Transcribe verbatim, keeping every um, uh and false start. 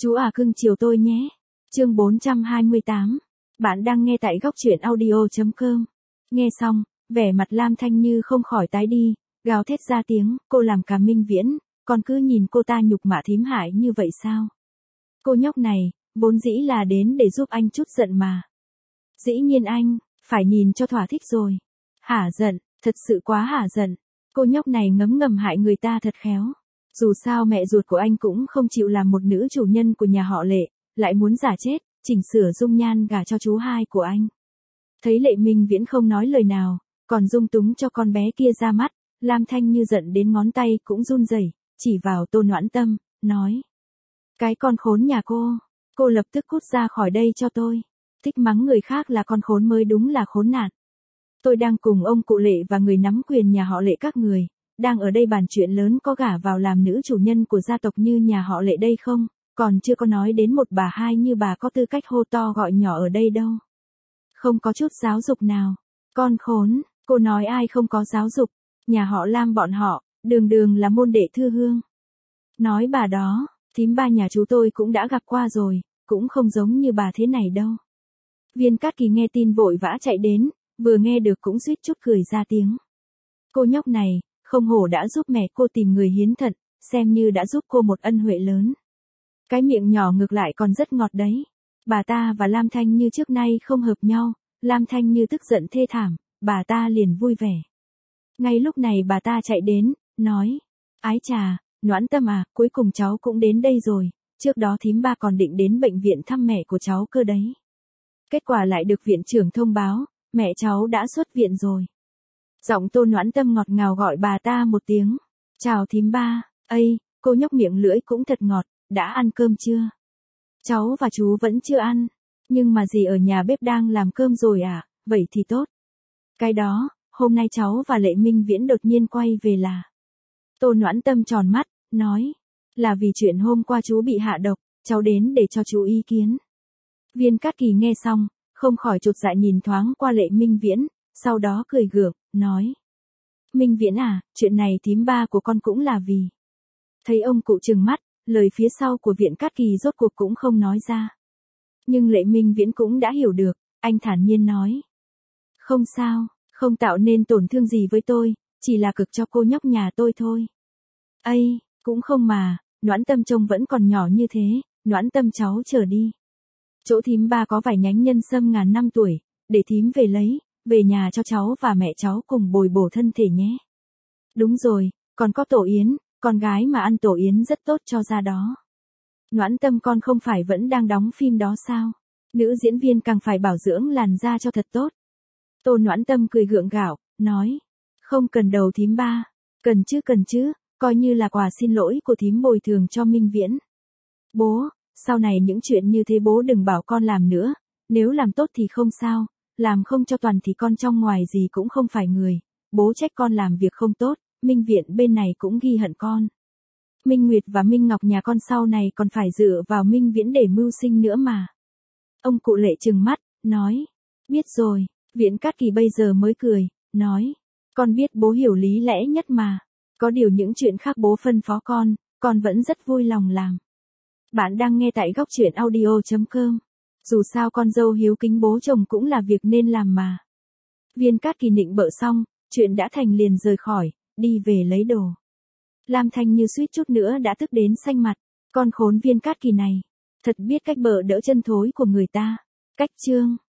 Chú à cưng chiều tôi nhé. Chương bốn trăm hai mươi tám. Bạn đang nghe tại góc truyện audio chấm com. Nghe xong, vẻ mặt Lam Thanh Như không khỏi tái đi, gào thét ra tiếng, cô làm cả Minh Viễn, còn cứ nhìn cô ta nhục mạ thím hại như vậy sao? Cô nhóc này, vốn dĩ là đến để giúp anh chút giận mà. Dĩ nhiên anh, phải nhìn cho thỏa thích rồi. Hả giận, thật sự quá hả giận. Cô nhóc này ngấm ngầm hại người ta thật khéo. Dù sao mẹ ruột của anh cũng không chịu làm một nữ chủ nhân của nhà họ Lệ, lại muốn giả chết, chỉnh sửa dung nhan gả cho chú hai của anh. Thấy Lệ Minh Viễn không nói lời nào, còn dung túng cho con bé kia ra mắt, Lam Thanh Như giận đến ngón tay cũng run rẩy, chỉ vào Tô Noãn Tâm, nói. Cái con khốn nhà cô, cô lập tức cút ra khỏi đây cho tôi. Thích mắng người khác là con khốn mới đúng là khốn nạn. Tôi đang cùng ông cụ Lệ và người nắm quyền nhà họ Lệ các người, đang ở đây bàn chuyện lớn có gả vào làm nữ chủ nhân của gia tộc như nhà họ Lệ đây không, còn chưa có nói đến một bà hai như bà có tư cách hô to gọi nhỏ ở đây đâu. Không có chút giáo dục nào. Con khốn, cô nói ai không có giáo dục, nhà họ Lam bọn họ, đường đường là môn đệ thư hương. Nói bà đó, thím ba nhà chú tôi cũng đã gặp qua rồi, cũng không giống như bà thế này đâu. Viên Cát Kỳ nghe tin vội vã chạy đến, vừa nghe được cũng suýt chút cười ra tiếng. Cô nhóc này, không hổ đã giúp mẹ cô tìm người hiến thận, xem như đã giúp cô một ân huệ lớn. Cái miệng nhỏ ngược lại còn rất ngọt đấy. Bà ta và Lam Thanh Như trước nay không hợp nhau, Lam Thanh Như tức giận thê thảm, bà ta liền vui vẻ. Ngay lúc này bà ta chạy đến, nói, ái chà, Noãn Tâm à, cuối cùng cháu cũng đến đây rồi, trước đó thím ba còn định đến bệnh viện thăm mẹ của cháu cơ đấy. Kết quả lại được viện trưởng thông báo, mẹ cháu đã xuất viện rồi. Giọng Tô Noãn Tâm ngọt ngào gọi bà ta một tiếng, chào thím ba, ây, cô nhóc miệng lưỡi cũng thật ngọt, đã ăn cơm chưa? Cháu và chú vẫn chưa ăn, nhưng mà dì ở nhà bếp đang làm cơm rồi à, vậy thì tốt. Cái đó, hôm nay cháu và Lệ Minh Viễn đột nhiên quay về là. Tô Noãn Tâm tròn mắt, nói, là vì chuyện hôm qua chú bị hạ độc, cháu đến để cho chú ý kiến. Viên Cát Kỳ nghe xong, không khỏi chột dạ nhìn thoáng qua Lệ Minh Viễn, sau đó cười gượng, nói. Minh Viễn à, chuyện này thím ba của con cũng là vì. Thấy ông cụ trừng mắt, lời phía sau của Viện Cát Kỳ rốt cuộc cũng không nói ra. Nhưng Lệ Minh Viễn cũng đã hiểu được, anh thản nhiên nói. Không sao, không tạo nên tổn thương gì với tôi, chỉ là cực cho cô nhóc nhà tôi thôi. Ây, cũng không mà, Noãn Tâm trông vẫn còn nhỏ như thế, Noãn Tâm cháu chờ đi. Chỗ thím ba có vài nhánh nhân sâm ngàn năm tuổi, để thím về lấy, về nhà cho cháu và mẹ cháu cùng bồi bổ thân thể nhé. Đúng rồi, còn có tổ yến, con gái mà ăn tổ yến rất tốt cho da đó. Noãn Tâm con không phải vẫn đang đóng phim đó sao? Nữ diễn viên càng phải bảo dưỡng làn da cho thật tốt. Tô Noãn Tâm cười gượng gạo, nói. Không cần đầu thím ba. Cần chứ cần chứ, coi như là quà xin lỗi của thím bồi thường cho Minh Viễn. Bố, sau này những chuyện như thế bố đừng bảo con làm nữa, nếu làm tốt thì không sao, làm không cho toàn thì con trong ngoài gì cũng không phải người. Bố trách con làm việc không tốt, Minh Viện bên này cũng ghi hận con. Minh Nguyệt và Minh Ngọc nhà con sau này còn phải dựa vào Minh Viễn để mưu sinh nữa mà. Ông cụ Lệ trừng mắt, nói. Biết rồi, Viện Cát Kỳ bây giờ mới cười, nói. Con biết bố hiểu lý lẽ nhất mà. Có điều những chuyện khác bố phân phó con, con vẫn rất vui lòng làm. Bạn đang nghe tại góc truyện audio chấm com. Dù sao con dâu hiếu kính bố chồng cũng là việc nên làm mà. Viên Cát Kỳ nịnh bợ xong, chuyện đã thành liền rời khỏi, đi về lấy đồ. Lam Thanh Như suýt chút nữa đã tức đến xanh mặt, con khốn Viên Cát Kỳ này, thật biết cách bợ đỡ chân thối của người ta. Cách chương